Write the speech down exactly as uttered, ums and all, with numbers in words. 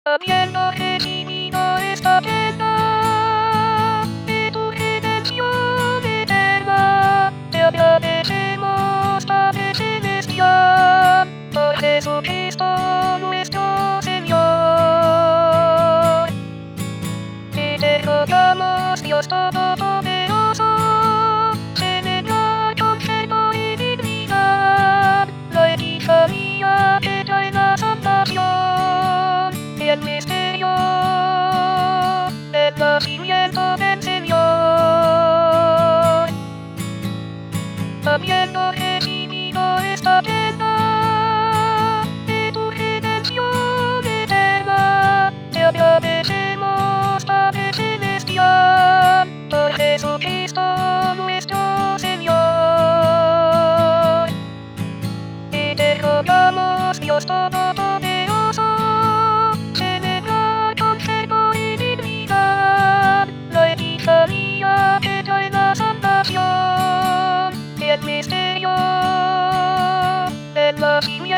Habiendo recibido esta llena de tu redención eterna, te agradecemos, Padre Celestial, por Jesucristo nuestro Señor. Y te rogamos, Dios Todopoderoso, celebrar con fervor y dignidad la Epifanía que trae la salvación y el misterio del nacimiento del Señor. Habiendo recibido esta llena de tu redención eterna, te agradecemos, Padre Celestial, por Jesucristo nuestro Señor. Y te rogamos, Dios Todopoderoso, celebrar con fervor y dignidad la Epifanía que trae la salvación y el misterio del nacimiento